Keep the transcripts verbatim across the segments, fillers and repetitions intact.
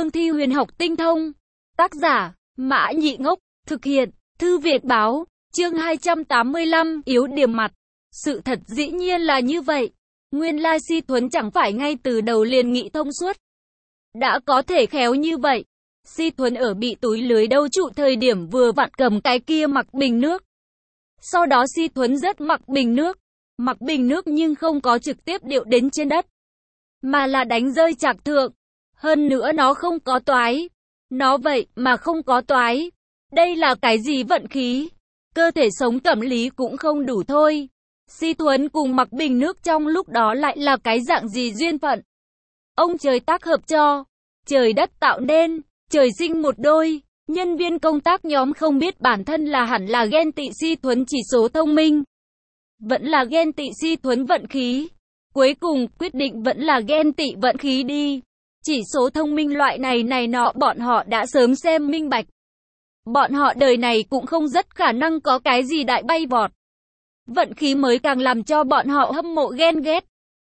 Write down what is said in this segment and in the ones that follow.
cương thi huyền học tinh thông. Tác giả, Mã Nhị Ngốc, thực hiện, Thư Việt Báo, chương hai trăm tám mươi lăm, yếu điểm mặt. Sự thật dĩ nhiên là như vậy. Nguyên lai Si Thuấn chẳng phải ngay từ đầu liền nghĩ thông suốt. Đã có thể khéo như vậy. Si Thuấn ở bị túi lưới đâu trụ thời điểm vừa vặn cầm cái kia mặc bình nước. Sau đó Si Thuấn rất mặc bình nước. Mặc bình nước nhưng không có trực tiếp điệu đến trên đất. Mà là đánh rơi trạc thượng. Hơn nữa nó không có toái. Nó vậy mà không có toái. Đây là cái gì vận khí? Cơ thể sống cẩm lý cũng không đủ thôi. Si Thuấn cùng mặc bình nước trong lúc đó lại là cái dạng gì duyên phận? Ông trời tác hợp cho. Trời đất tạo nên. Trời sinh một đôi. Nhân viên công tác nhóm không biết bản thân là hẳn là ghen tị Si Thuấn chỉ số thông minh. Vẫn là ghen tị Si Thuấn vận khí. Cuối cùng quyết định vẫn là ghen tị vận khí đi. Chỉ số thông minh loại này này nọ bọn họ đã sớm xem minh bạch. Bọn họ đời này cũng không rất khả năng có cái gì đại bay vọt. Vận khí mới càng làm cho bọn họ hâm mộ ghen ghét.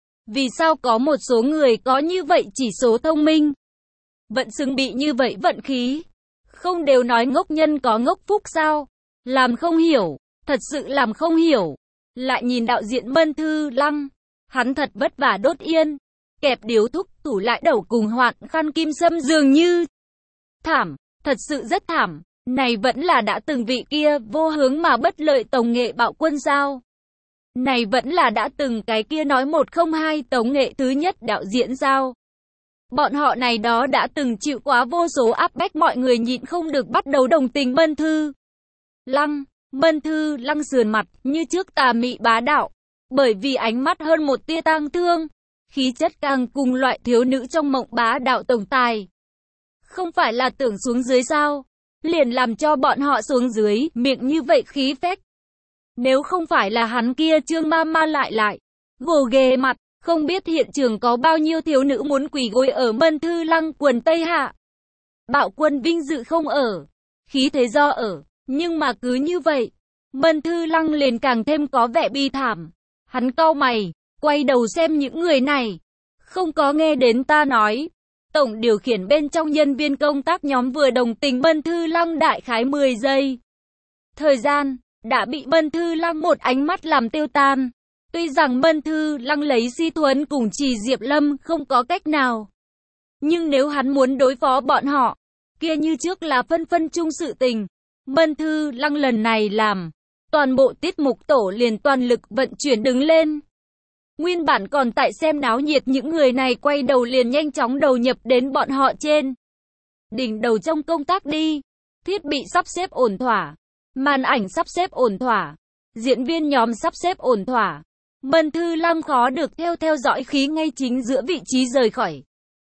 Vì sao có một số người có như vậy chỉ số thông minh? Vẫn xứng bị như vậy vận khí. Không đều nói ngốc nhân có ngốc phúc sao? Làm không hiểu, thật sự làm không hiểu. Lại nhìn đạo diễn Mân Thư Lăng. Hắn thật vất vả đốt yên. Kẹp điếu thuốc tủ lại đầu cùng hoạn khăn kim sâm dường như. Thảm, thật sự rất thảm. Này vẫn là đã từng vị kia vô hướng mà bất lợi Tống Nghệ bạo quân sao? Này vẫn là đã từng cái kia nói một không hai Tống Nghệ thứ nhất đạo diễn sao? Bọn họ này đó đã từng chịu quá vô số áp bách, mọi người nhịn không được bắt đầu đồng tình Mân Thư Lăng. Mân Thư Lăng sườn mặt như trước tà mị bá đạo. Bởi vì ánh mắt hơn một tia tang thương. Khí chất càng cùng loại thiếu nữ trong mộng bá đạo tổng tài. Không phải là tưởng xuống dưới sao? Liền làm cho bọn họ xuống dưới, miệng như vậy khí phách. Nếu không phải là hắn kia Trương ma ma lại lại, gồ ghề mặt, không biết hiện trường có bao nhiêu thiếu nữ muốn quỳ gối ở Mân Thư Lăng quần tây hạ. Bạo quân vinh dự không ở, khí thế do ở, nhưng mà cứ như vậy, Mân Thư Lăng liền càng thêm có vẻ bi thảm. Hắn cau mày, quay đầu xem những người này. Không có nghe đến ta nói. Tổng điều khiển bên trong nhân viên công tác nhóm vừa đồng tình Mân Thư Lăng đại khái mười giây. Thời gian đã bị Mân Thư Lăng một ánh mắt làm tiêu tan. Tuy rằng Mân Thư Lăng lấy Si Thuấn cùng Trì Diệp Lâm không có cách nào. Nhưng nếu hắn muốn đối phó bọn họ, kia như trước là phân phân chung sự tình. Mân Thư Lăng lần này làm. Toàn bộ tiết mục tổ liền toàn lực vận chuyển đứng lên. Nguyên bản còn tại xem náo nhiệt những người này quay đầu liền nhanh chóng đầu nhập đến bọn họ trên. Đỉnh đầu trong công tác đi. Thiết bị sắp xếp ổn thỏa. Màn ảnh sắp xếp ổn thỏa. Diễn viên nhóm sắp xếp ổn thỏa. Mân Thư Lăng khó được theo theo dõi khí ngay chính giữa vị trí rời khỏi.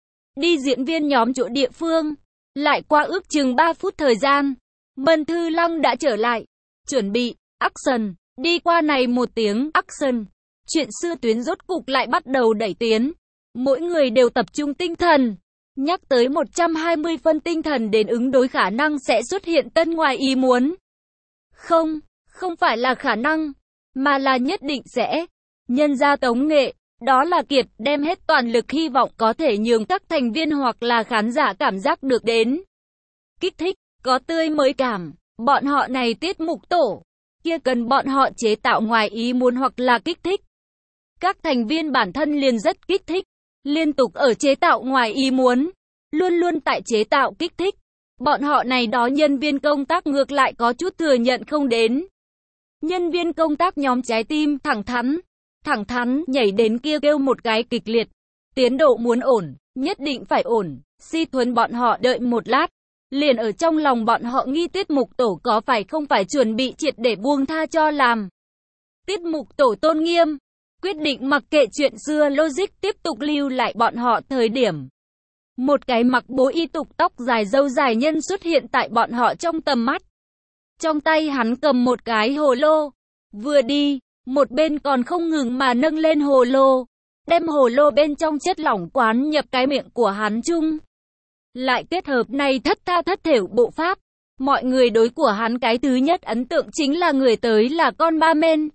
Đi diễn viên nhóm chỗ địa phương. Lại qua ước chừng ba phút thời gian. Mân Thư Lăng đã trở lại. Chuẩn bị. Action, đi qua này một tiếng, action. Chuyện xưa tuyến rốt cục lại bắt đầu đẩy tiến. Mỗi người đều tập trung tinh thần. Nhắc tới một trăm hai mươi phân tinh thần đến ứng đối khả năng sẽ xuất hiện tân ngoài ý muốn. Không, không phải là khả năng, mà là nhất định sẽ. Nhân ra Tống Nghệ, đó là Kiệt đem hết toàn lực hy vọng có thể nhường các thành viên hoặc là khán giả cảm giác được đến. Kích thích, có tươi mới cảm, bọn họ này tiết mục tổ. Kia cần bọn họ chế tạo ngoài ý muốn hoặc là kích thích. Các thành viên bản thân liền rất kích thích, liên tục ở chế tạo ngoài ý muốn, luôn luôn tại chế tạo kích thích. Bọn họ này đó nhân viên công tác ngược lại có chút thừa nhận không đến. Nhân viên công tác nhóm trái tim thẳng thắn, thẳng thắn nhảy đến kia kêu một cái kịch liệt. Tiến độ muốn ổn, nhất định phải ổn. Si Thuấn bọn họ đợi một lát. Liền ở trong lòng bọn họ nghi tiết mục tổ có phải không phải chuẩn bị triệt để buông tha cho làm. Tiết mục tổ tôn nghiêm, quyết định mặc kệ chuyện xưa logic tiếp tục lưu lại bọn họ thời điểm. Một cái mặc bố y tục tóc dài râu dài nhân xuất hiện tại bọn họ trong tầm mắt. Trong tay hắn cầm một cái hồ lô. Vừa đi, một bên còn không ngừng mà nâng lên hồ lô. Đem hồ lô bên trong chất lỏng quán nhập cái miệng của hắn chung. Lại kết hợp này thất tha thất thểu bộ pháp. Mọi người đối của hắn cái thứ nhất ấn tượng chính là người tới là con ba men.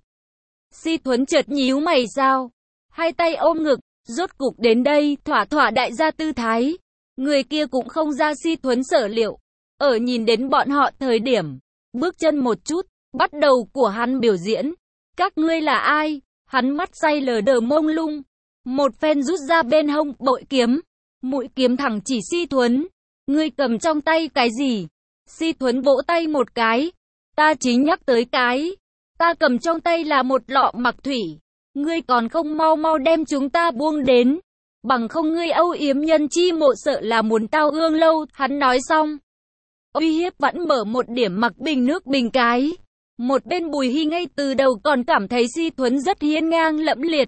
Si Thuấn chợt nhíu mày sao. Hai tay ôm ngực, rốt cục đến đây, thỏa thỏa đại gia tư thái. Người kia cũng không ra Si Thuấn sở liệu. Ở nhìn đến bọn họ thời điểm, bước chân một chút, bắt đầu của hắn biểu diễn. Các ngươi là ai? Hắn mắt say lờ đờ mông lung. Một phen rút ra bên hông bội kiếm. Mũi kiếm thẳng chỉ Si Thuấn. Ngươi cầm trong tay cái gì? Si Thuấn vỗ tay một cái. Ta chính nhắc tới cái. Ta cầm trong tay là một lọ mặc thủy. Ngươi còn không mau mau đem chúng ta buông đến. Bằng không ngươi âu yếm nhân chi mộ sợ là muốn tao ương lâu. Hắn nói xong. Uy hiếp vẫn mở một điểm mặc bình nước bình cái. Một bên Bùi Hi ngay từ đầu còn cảm thấy Si Thuấn rất hiên ngang lẫm liệt.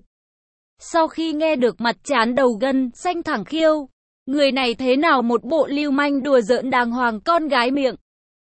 Sau khi nghe được mặt chán đầu gân, xanh thẳng khiêu. Người này thế nào một bộ lưu manh đùa giỡn đàng hoàng con gái miệng.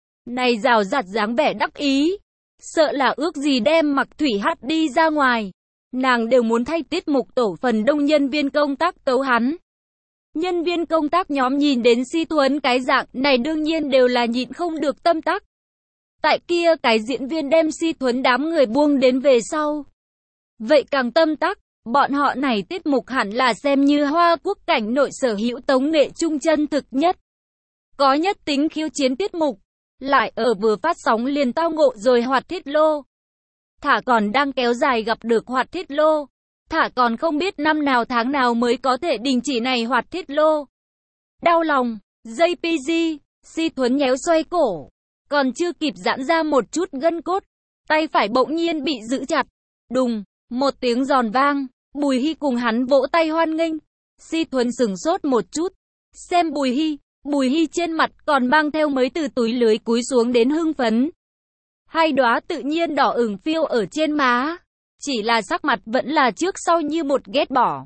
Này rào rạt dáng vẻ đắc ý. Sợ là ước gì đem mặc thủy hắt đi ra ngoài. Nàng đều muốn thay tiết mục tổ phần đông nhân viên công tác tấu hắn. Nhân viên công tác nhóm nhìn đến Si Thuấn cái dạng này đương nhiên đều là nhịn không được tâm tắc. Tại kia cái diễn viên đem Si Thuấn đám người buông đến về sau. Vậy càng tâm tắc, bọn họ này tiết mục hẳn là xem như Hoa Quốc cảnh nội sở hữu tống nghệ trung chân thực nhất. Có nhất tính khiêu chiến tiết mục, lại ở vừa phát sóng liền tao ngộ rồi Hoạt Thiết Lô. Thả còn đang kéo dài gặp được Hoạt Thiết Lô. Thả còn không biết năm nào tháng nào mới có thể đình chỉ này Hoạt Thiết Lô. Đau lòng, gi pê giê, Si Thuấn nhéo xoay cổ. Còn chưa kịp giãn ra một chút gân cốt. Tay phải bỗng nhiên bị giữ chặt. Đùng, một tiếng giòn vang. Bùi Hi cùng hắn vỗ tay hoan nghênh. Si Thuấn sửng sốt một chút. Xem Bùi Hi, Bùi Hi trên mặt còn mang theo mấy từ túi lưới cúi xuống đến hưng phấn. Hai đóa tự nhiên đỏ ửng phiêu ở trên má. Chỉ là sắc mặt vẫn là trước sau như một ghét bỏ.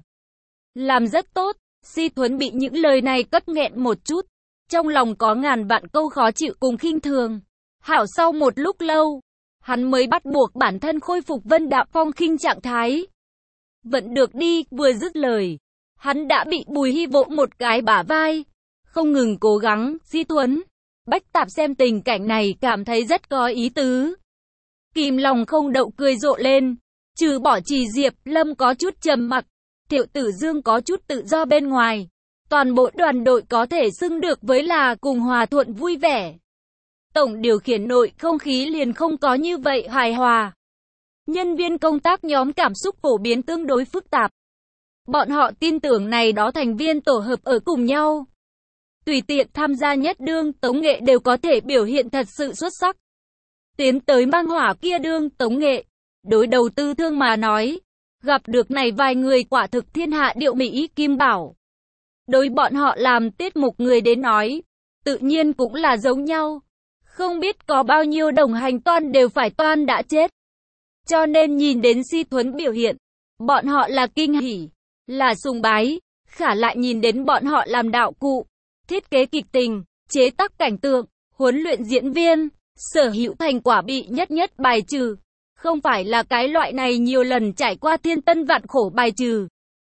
Làm rất tốt. Si Thuấn bị những lời này cất nghẹn một chút. Trong lòng có ngàn vạn câu khó chịu cùng khinh thường. Hảo sau một lúc lâu, hắn mới bắt buộc bản thân khôi phục vân đạm phong khinh trạng thái. Vẫn được đi, vừa dứt lời. Hắn đã bị Bùi Hi vỗ một cái bả vai. Không ngừng cố gắng, Si Thuấn. Bách Tạp xem tình cảnh này cảm thấy rất có ý tứ. Kìm lòng không đậu cười rộ lên. Trừ bỏ Trì Diệp, Lâm có chút trầm mặc. Thiệu Tử Dương có chút tự do bên ngoài. Toàn bộ đoàn đội có thể xưng được với là cùng hòa thuận vui vẻ. Tổng điều khiển nội không khí liền không có như vậy hài hòa. Nhân viên công tác nhóm cảm xúc phổ biến tương đối phức tạp. Bọn họ tin tưởng này đó thành viên tổ hợp ở cùng nhau. Tùy tiện tham gia nhất đương tống nghệ đều có thể biểu hiện thật sự xuất sắc. Tiến tới mang hỏa kia đương tống nghệ. Đối đầu tư thương mà nói. Gặp được này vài người quả thực thiên hạ điệu mỹ kim bảo. Đối bọn họ làm tiết mục người đến nói. Tự nhiên cũng là giống nhau. Không biết có bao nhiêu đồng hành toan đều phải toan đã chết. Cho nên nhìn đến Si Thuấn biểu hiện. Bọn họ là kinh hỉ. Là sùng bái. Khả lại nhìn đến bọn họ làm đạo cụ. Thiết kế kịch tình. Chế tác cảnh tượng. Huấn luyện diễn viên. Sở hữu thành quả bị nhất nhất bài trừ. Không phải là cái loại này nhiều lần trải qua thiên tân vạn khổ bài trừ.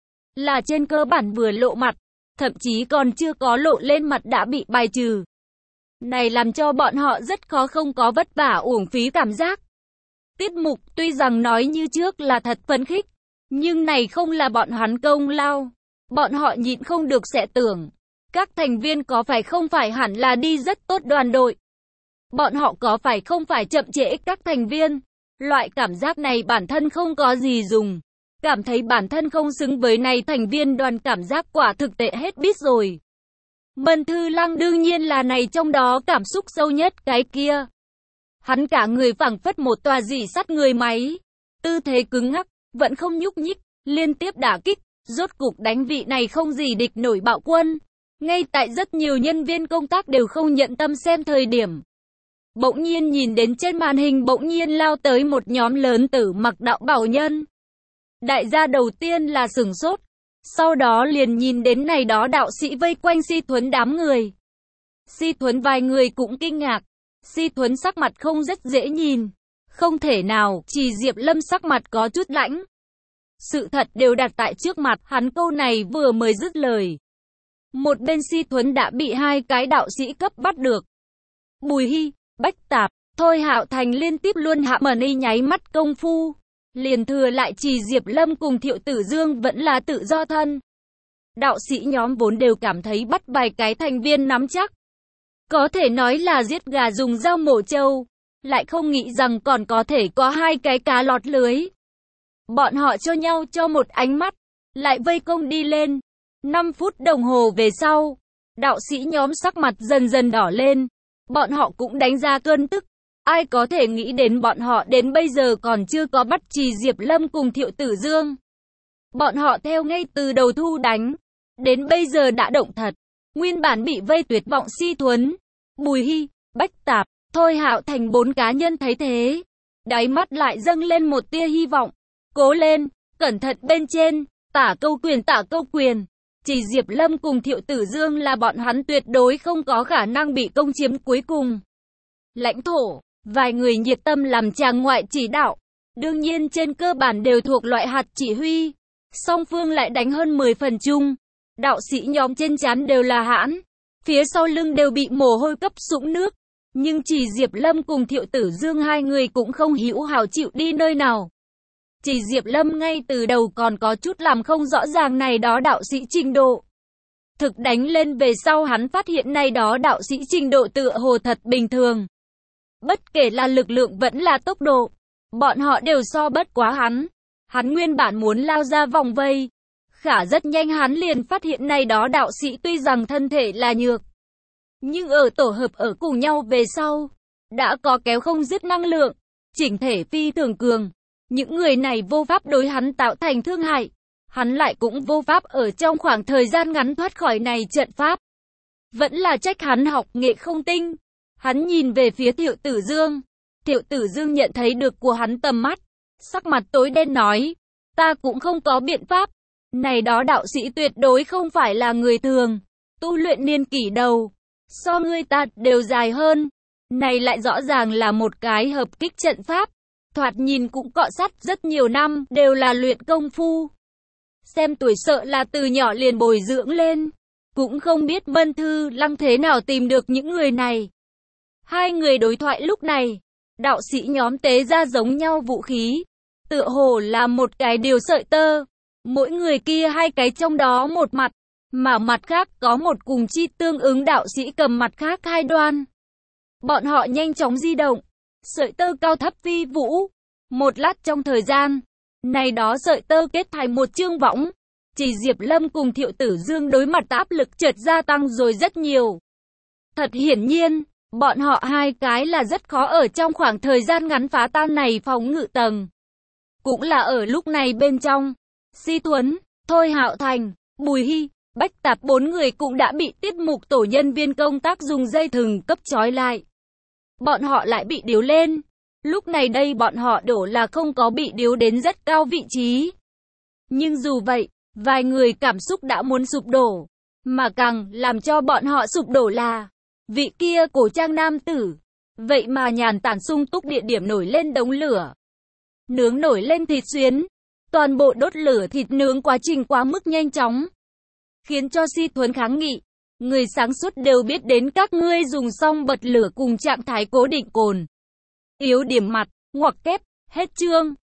Là trên cơ bản vừa lộ mặt. Thậm chí còn chưa có lộ lên mặt đã bị bài trừ. Này làm cho bọn họ rất khó không có vất vả uổng phí cảm giác. Tiết mục tuy rằng nói như trước là thật phấn khích. Nhưng này không là bọn hắn công lao. Bọn họ nhịn không được sẽ tưởng. Các thành viên có phải không phải hẳn là đi rất tốt đoàn đội. Bọn họ có phải không phải chậm trễ các thành viên. Loại cảm giác này bản thân không có gì dùng. Cảm thấy bản thân không xứng với này thành viên đoàn cảm giác quả thực tệ hết biết rồi. Mân Thư Lăng đương nhiên là này trong đó cảm xúc sâu nhất cái kia. Hắn cả người phảng phất một tòa dỉ sắt người máy. Tư thế cứng ngắc, vẫn không nhúc nhích, liên tiếp đả kích, rốt cục đánh vị này không gì địch nổi bạo quân. Ngay tại rất nhiều nhân viên công tác đều không nhận tâm xem thời điểm. Bỗng nhiên nhìn đến trên màn hình bỗng nhiên lao tới một nhóm lớn tử mặc đạo bảo nhân. Đại gia đầu tiên là sửng sốt. Sau đó liền nhìn đến này đó đạo sĩ vây quanh Si Thuấn đám người. Si Thuấn vài người cũng kinh ngạc. Si Thuấn sắc mặt không rất dễ nhìn. Không thể nào, Trì Diệp Lâm sắc mặt có chút lãnh. Sự thật đều đặt tại trước mặt, hắn câu này vừa mới dứt lời. Một bên Si Thuấn đã bị hai cái đạo sĩ cấp bắt được. Bùi Hi, Bách Tạp, Thôi Hạo Thành liên tiếp luôn hạ mẩn y nháy mắt công phu. Liền thừa lại Trì Diệp Lâm cùng Thiệu Tử Dương vẫn là tự do thân. đạo sĩ nhóm vốn đều cảm thấy bắt vài cái thành viên nắm chắc. Có thể nói là giết gà dùng dao mổ trâu, lại không nghĩ rằng còn có thể có hai cái cá lọt lưới. Bọn họ cho nhau cho một ánh mắt, lại vây công đi lên. năm phút đồng hồ về sau, đạo sĩ nhóm sắc mặt dần dần đỏ lên. Bọn họ cũng đánh ra cơn tức. Ai có thể nghĩ đến bọn họ đến bây giờ còn chưa có bắt Trì Diệp Lâm cùng Thiệu Tử Dương. Bọn họ theo ngay từ đầu thu đánh, đến bây giờ đã động thật. Nguyên bản bị vây tuyệt vọng Si Thuấn, Bùi Hy, Bách Tạp, Thôi Hạo Thành bốn cá nhân thấy thế, đáy mắt lại dâng lên một tia hy vọng. Cố lên, cẩn thận bên trên, tả câu quyền tả câu quyền. Trì Diệp Lâm cùng Thiệu Tử Dương là bọn hắn tuyệt đối không có khả năng bị công chiếm cuối cùng lãnh thổ. Vài người nhiệt tâm làm chàng ngoại chỉ đạo, đương nhiên trên cơ bản đều thuộc loại hạt chỉ huy. Song phương lại đánh hơn mười phần chung. Đạo sĩ nhóm trên trán đều là hãn, phía sau lưng đều bị mồ hôi cấp sũng nước. Nhưng Trì Diệp Lâm cùng Thiệu Tử Dương hai người cũng không hữu hảo chịu đi nơi nào. Trì Diệp Lâm ngay từ đầu còn có chút làm không rõ ràng này đó đạo sĩ trình độ. Thực đánh lên về sau hắn phát hiện này đó đạo sĩ trình độ tựa hồ thật bình thường. Bất kể là lực lượng vẫn là tốc độ, bọn họ đều so bất quá hắn. Hắn nguyên bản muốn lao ra vòng vây, khả rất nhanh hắn liền phát hiện này đó đạo sĩ tuy rằng thân thể là nhược, nhưng ở tổ hợp ở cùng nhau về sau, đã có kéo không dứt năng lượng, chỉnh thể phi thường cường. Những người này vô pháp đối hắn tạo thành thương hại, hắn lại cũng vô pháp ở trong khoảng thời gian ngắn thoát khỏi này trận pháp. Vẫn là trách hắn học nghệ không tinh. Hắn nhìn về phía Thiệu Tử Dương. Thiệu Tử Dương nhận thấy được của hắn tầm mắt, sắc mặt tối đen nói, ta cũng không có biện pháp. Này đó đạo sĩ tuyệt đối không phải là người thường, tu luyện niên kỷ đầu, so ngươi ta đều dài hơn. Này lại rõ ràng là một cái hợp kích trận pháp, thoạt nhìn cũng cọ sát rất nhiều năm, đều là luyện công phu. Xem tuổi sợ là từ nhỏ liền bồi dưỡng lên, cũng không biết Mân Thư Lăng thế nào tìm được những người này. Hai người đối thoại lúc này, đạo sĩ nhóm tế ra giống nhau vũ khí, tựa hồ là một cái điều sợi tơ, mỗi người kia hai cái trong đó một mặt, mà mặt khác có một cùng chi tương ứng đạo sĩ cầm mặt khác hai đoan. Bọn họ nhanh chóng di động, sợi tơ cao thấp phi vũ, một lát trong thời gian, này đó sợi tơ kết thành một chương võng. Trì Diệp Lâm cùng Thiệu Tử Dương đối mặt áp lực chợt gia tăng rồi rất nhiều. Thật hiển nhiên, bọn họ hai cái là rất khó ở trong khoảng thời gian ngắn phá tan này phòng ngự tầng. Cũng là ở lúc này bên trong, Si Thuấn, Thôi Hạo Thành, Bùi Hy, Bách Tạp bốn người cũng đã bị tiết mục tổ nhân viên công tác dùng dây thừng cấp trói lại. Bọn họ lại bị điếu lên. Lúc này đây bọn họ đổ là không có bị điếu đến rất cao vị trí. Nhưng dù vậy, vài người cảm xúc đã muốn sụp đổ. Mà càng làm cho bọn họ sụp đổ là vị kia cổ trang nam tử. Vậy mà nhàn tản sung túc địa điểm nổi lên đống lửa. Nướng nổi lên thịt xuyến. Toàn bộ đốt lửa thịt nướng quá trình quá mức nhanh chóng. Khiến cho Si Thuấn kháng nghị. Người sáng suốt đều biết đến các ngươi dùng xong bật lửa cùng trạng thái cố định cồn. Yếu điểm mặt, ngoặc kép, hết chương.